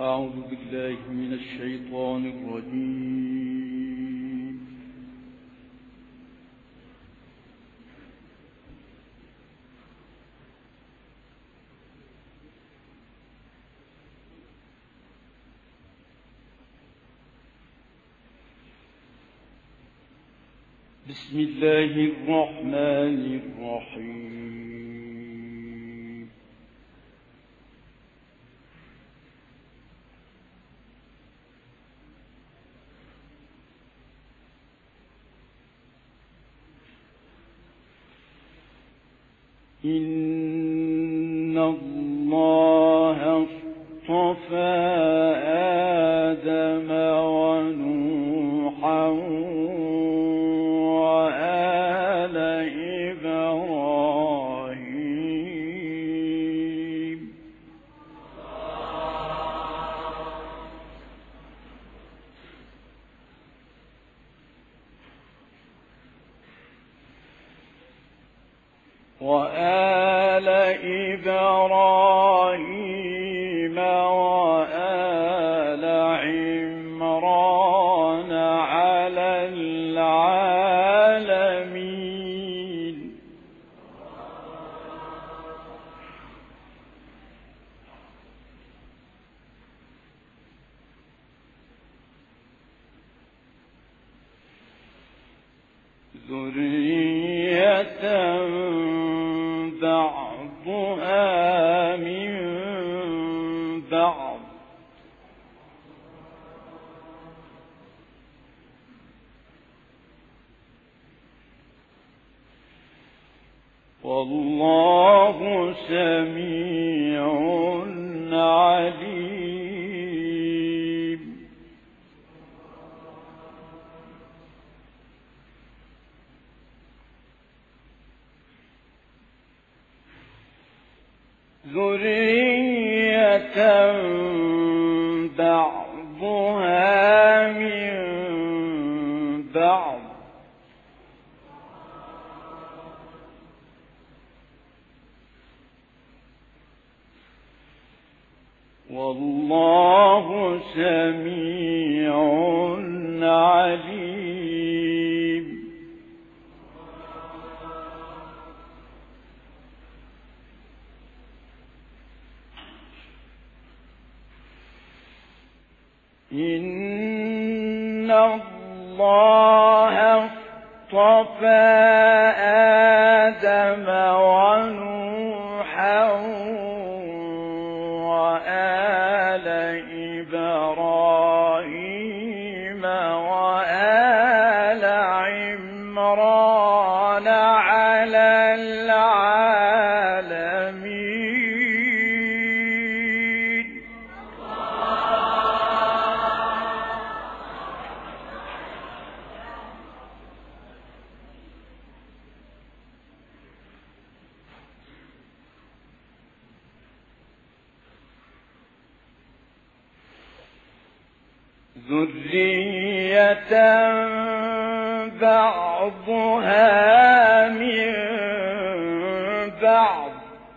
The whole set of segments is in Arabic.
أعوذ بالله من الشيطان الرجيم. بسم الله الرحمن الرحيم. إن الله اصطفى آدم ونوحا وآل إبراهيم وآل عمران على العالمين. ذرية بعضها من بعض والله سميع عليم. ذرية بعضها من بعض والله سميع عليم. إن الله اصطفى آدم ونوحا وآل إبراهيم وآل عمران على العالمين. ذرية بعضها من بعض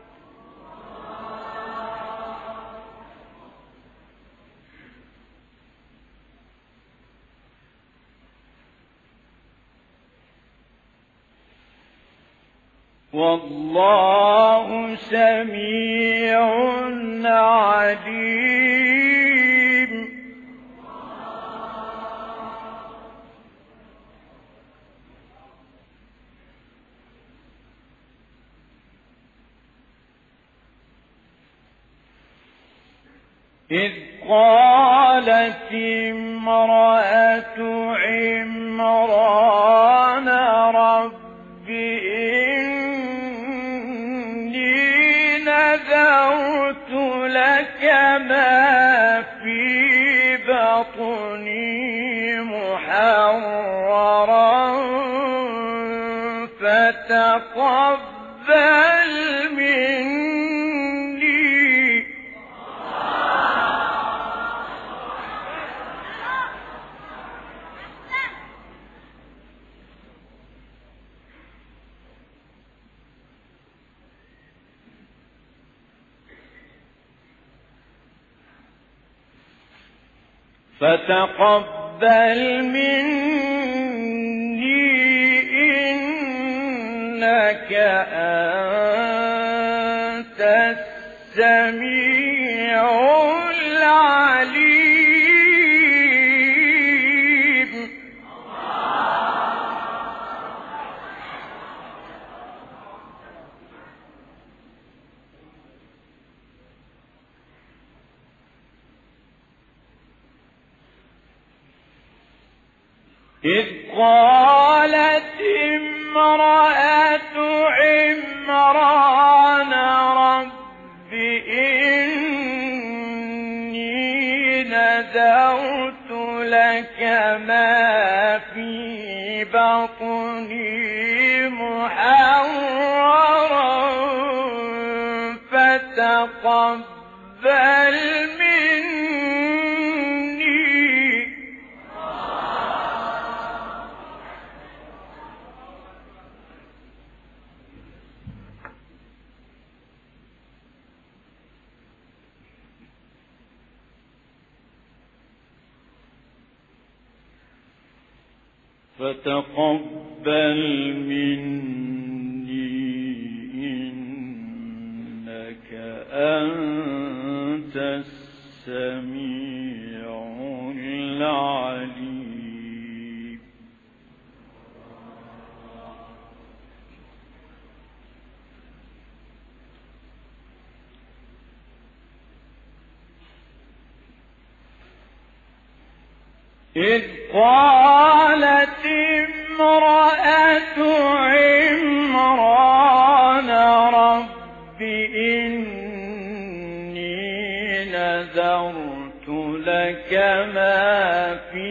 والله سميع عليم. إذ قالت امرأة عمران رب إني نذرت لك ما في بطني محررا فتقبل مني. فتقبل مني إنك أنت السميع العليم. إذ قالت امرأة عمران رب إني نذرت لك ما في بطني محررا فتقبل مني. فتقبل مني إنك أنت السميع العليم. إذ قالت امرأة عمران رب إني نذرت لك ما في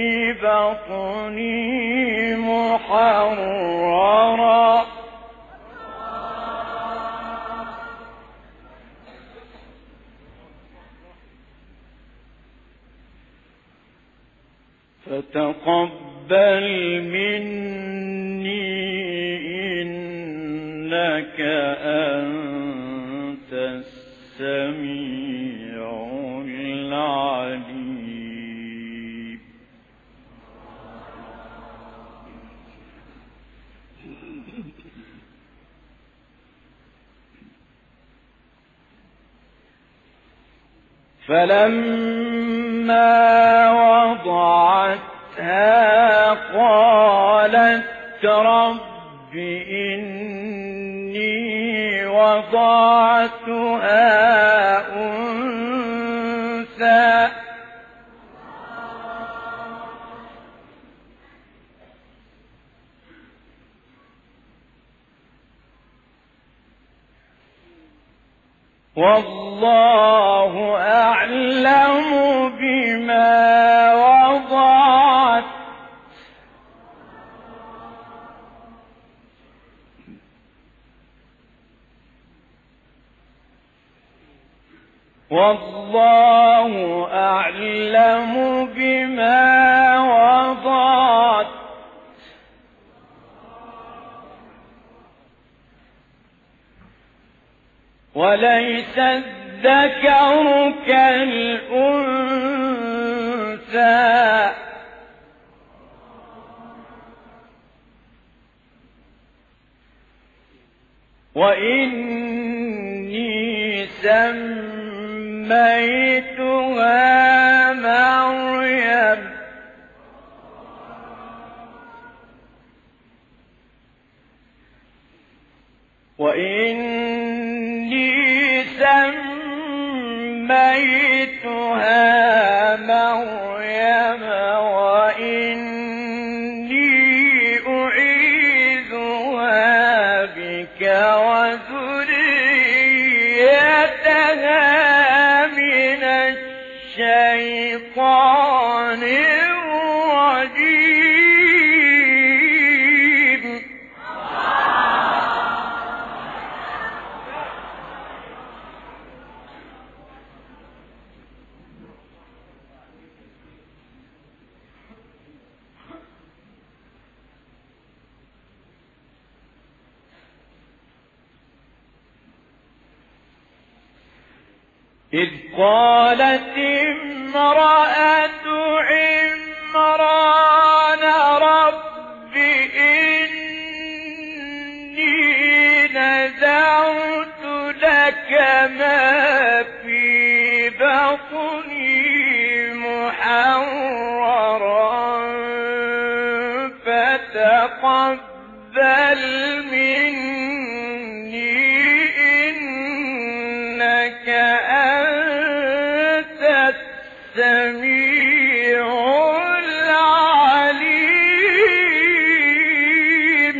بطني محررا فتقبل مني إنك أنت السميع العليم. فلما وضعتها قالت رب إني وضعتها أنثى والله أعلم بما وضعت والله أعلم بما وضعت وليس الذكر كالأنثى وإني سميتها مريم وإني أعيذها بك وذريتها من الشيطان الرجيم. إذ قالت امرأة عمران رب إني نذرت لك ما في بطني محررا فتقبل مني إنك أنت السميع العليم.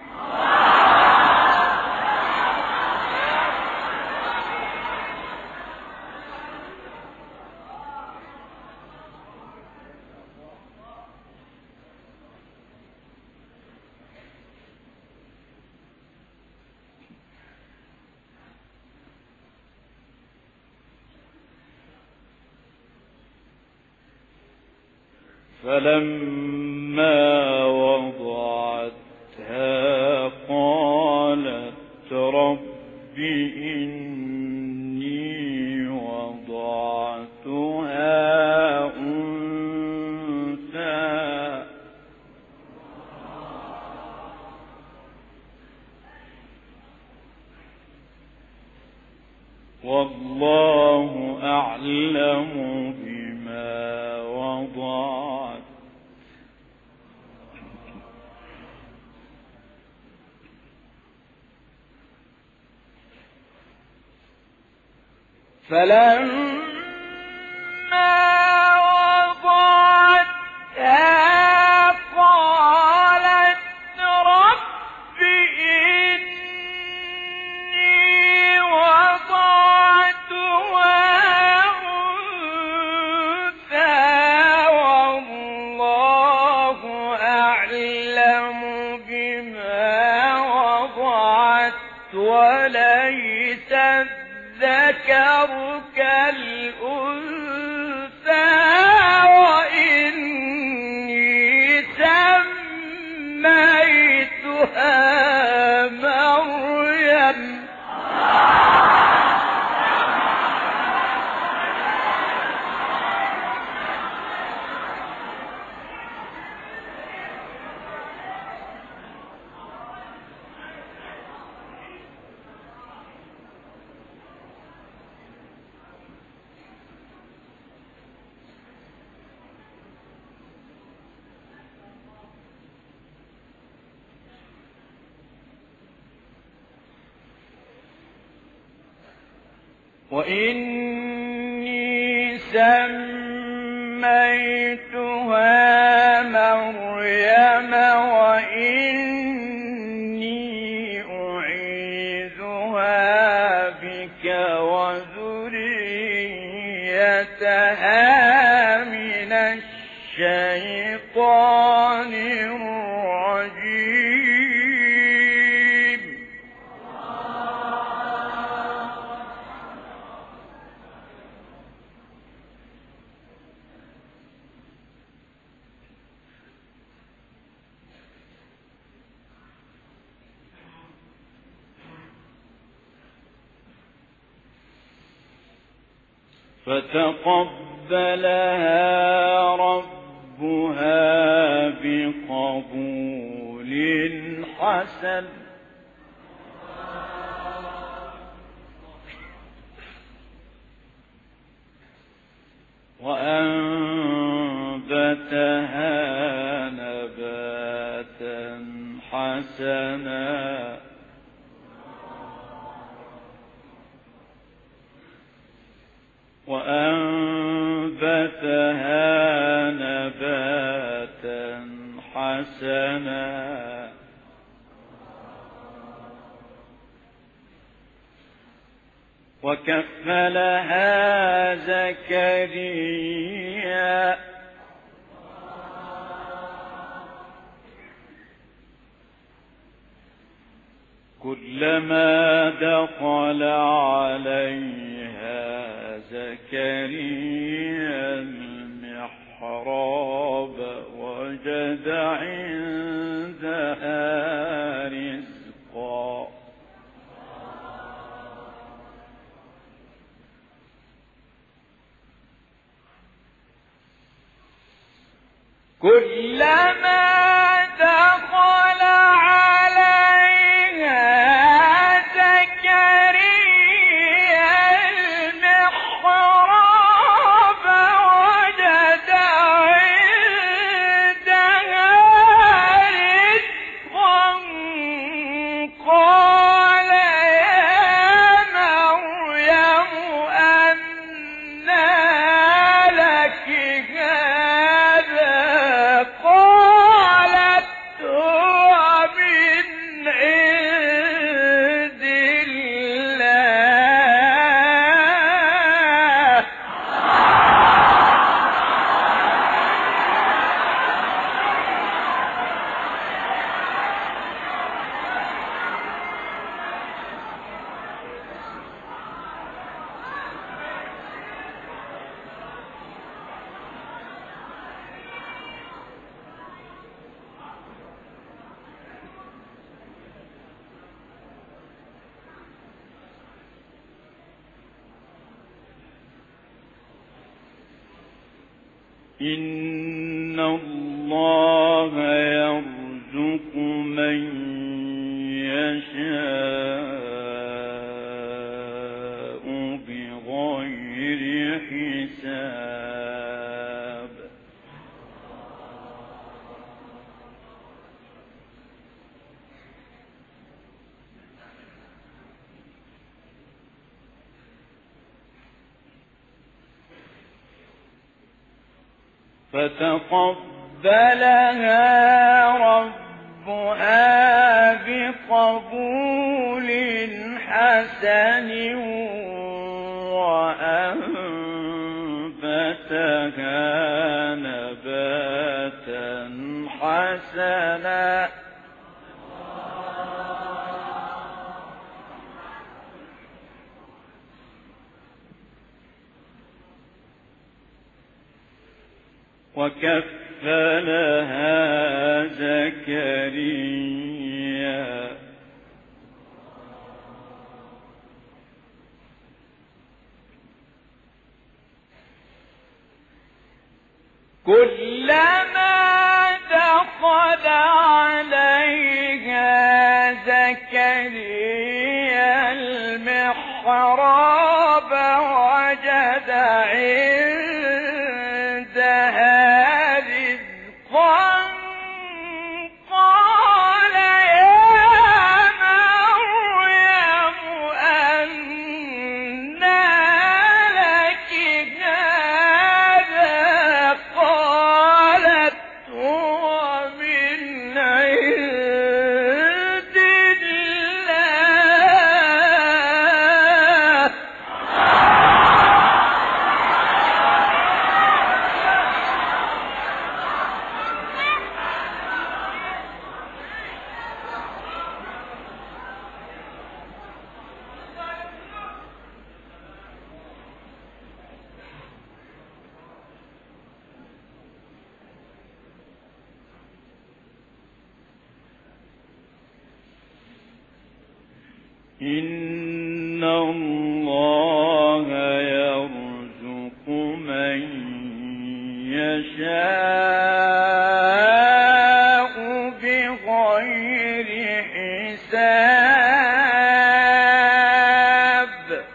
فلما وضعتها قالت رب إني وضعتها أنثى والله أعلم بما وضعت فلما وضعتها قالت رب إني وضعتها أنثى والله أعلم بما وضعت وليس الذكر كالأنثى وإني سميتها مريم. وإني سميتها مريم وإني أعيذها بك وذريتها من الشيطان الرجيم. فتقبلها ربها بقبول حسن وأنبتها نباتا حسنا وكفلها زكريا كلما دخل عليها زكريا المحراب وجد عندها رزقا كلما دخل عليها زكريا المحراب وجد عندها رزقا قال يا مريم أنى لك هذا قالت هو من عند الله إن الله يرزق من يشاء بغير حساب فتقبلها ربها بقبول حسن وأنبتها نباتا حسنا وكفلها زكريا كلما دخل عليها زكريا المحراب وجد عندها رزقا قال يا مريم أنى لك هذا قالت هو من عند الله إن الله يرزق من يشاء بغير حساب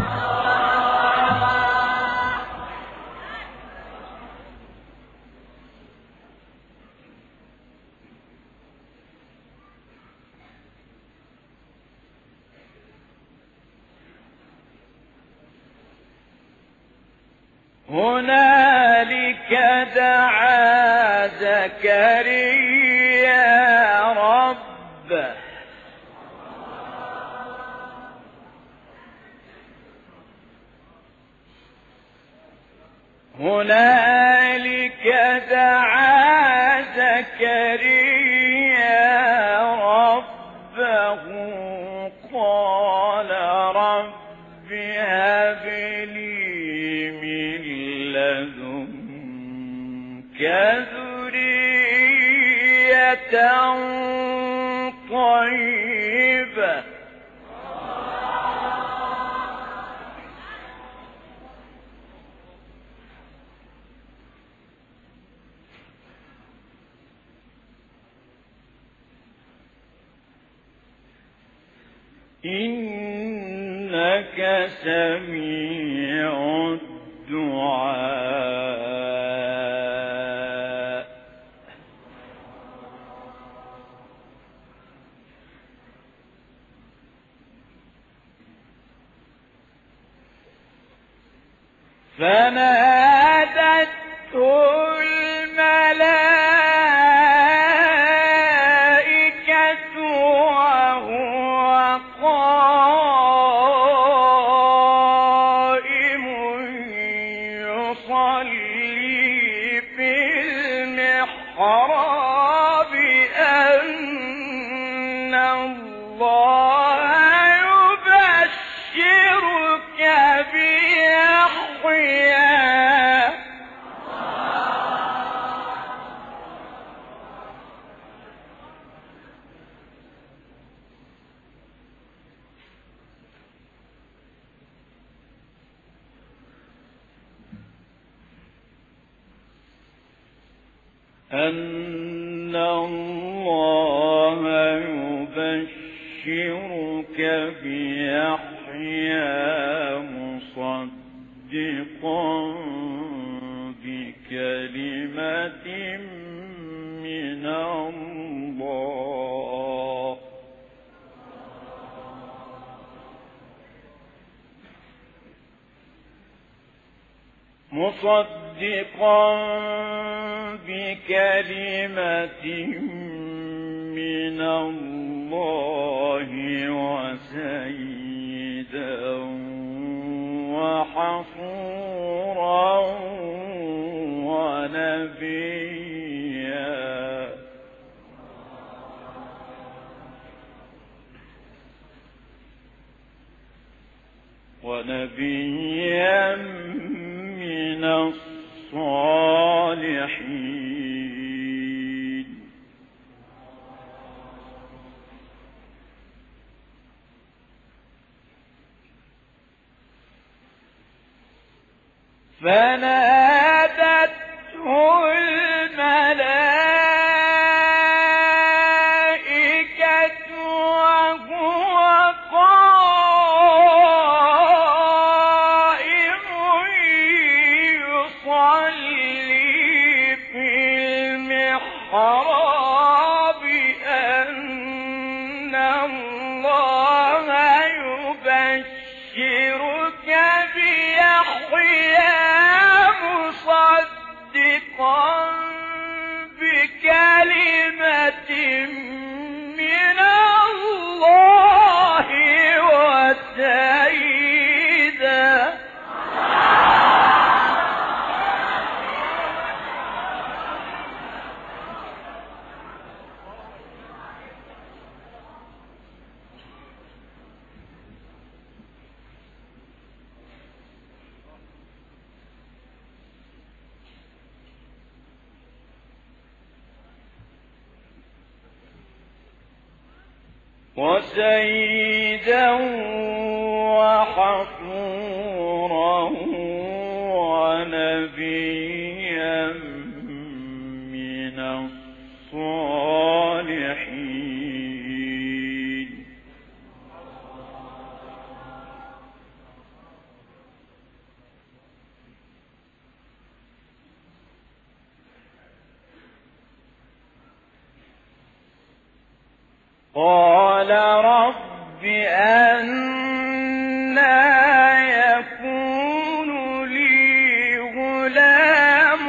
هنالك دعا زكريا ربه هنالك دعا زكريا ربه قال رب هب لي من لدنك ذرية طيبة إنك سميع الدعاء. فنادته الملائكة وهو قائم يصلي في المحراب أن الله يبشرك بيحيى أن الله يبشرك بيحيى مصدقا بكلمة من الله من الله وسيدا وحصورا ونبيا من الصالحين. فنادته الملائكة وهو قائم يصلي في المحراب أن الله يبشرك بيحيى مصدقا بكلمة من الله وسيدا وحصورا ونبيا من الصالحين. قال رب أنى يكون لي غلام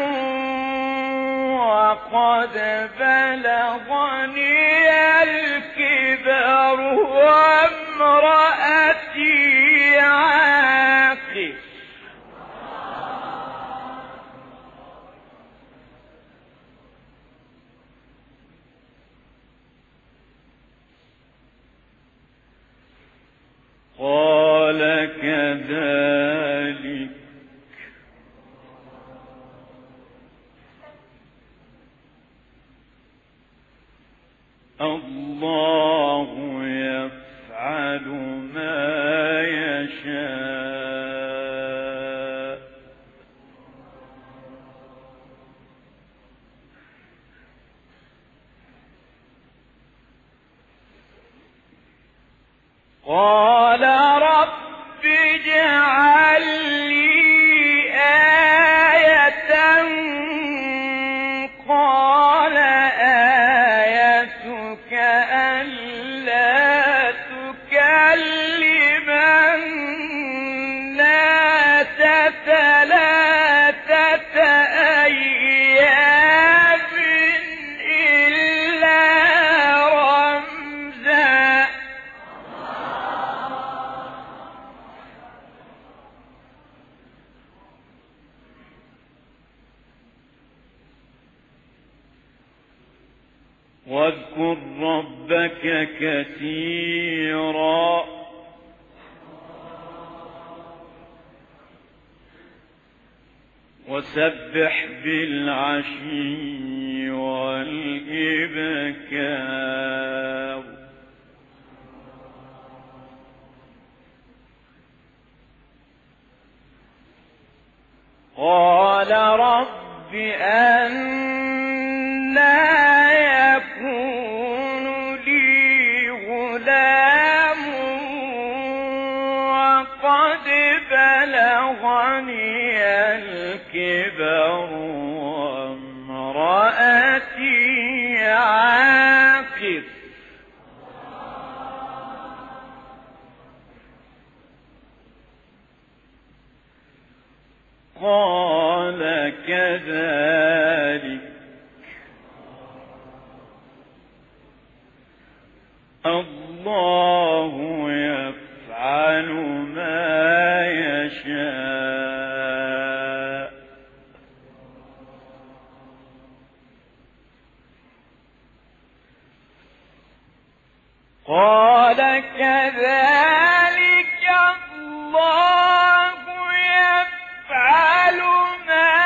وقد بلغني الكبر وامرأتي عاقر. قال كذلك الله يفعل ما يشاء. قال رب اجعل لي آية قال آيتك ألا تكلم الناس 3 أيام إلا رمزا. واذكر ربك كثيرا وسبح بالعشي والإبكار. قال رب أنى يكون لي غلام وقد بلغني الكبر وامرأتي عاقر. قال كذلك الله يفعل ما يشاء. قال كذلك الله يفعل ما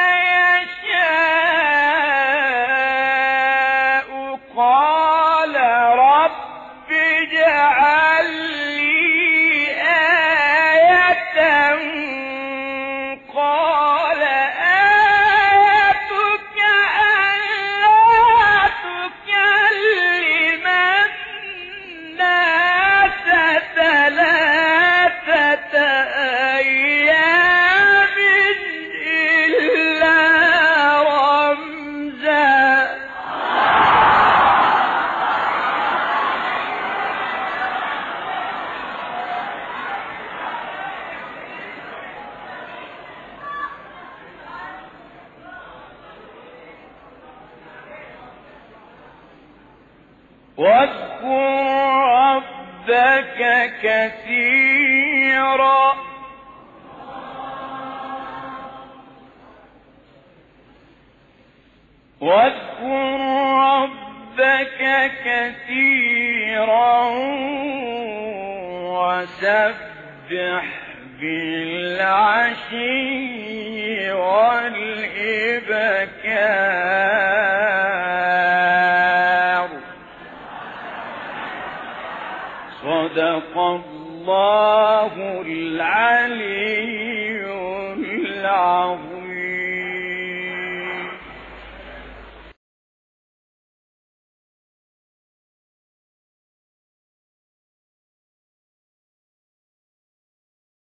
يشاء. قال رب اجعل لي آية قال آيتك ألا تكلم الناس 3 أيام إلا رمزا. واذكر ربك كثيرا واذكر ربك كثيرا وسبح بالعشي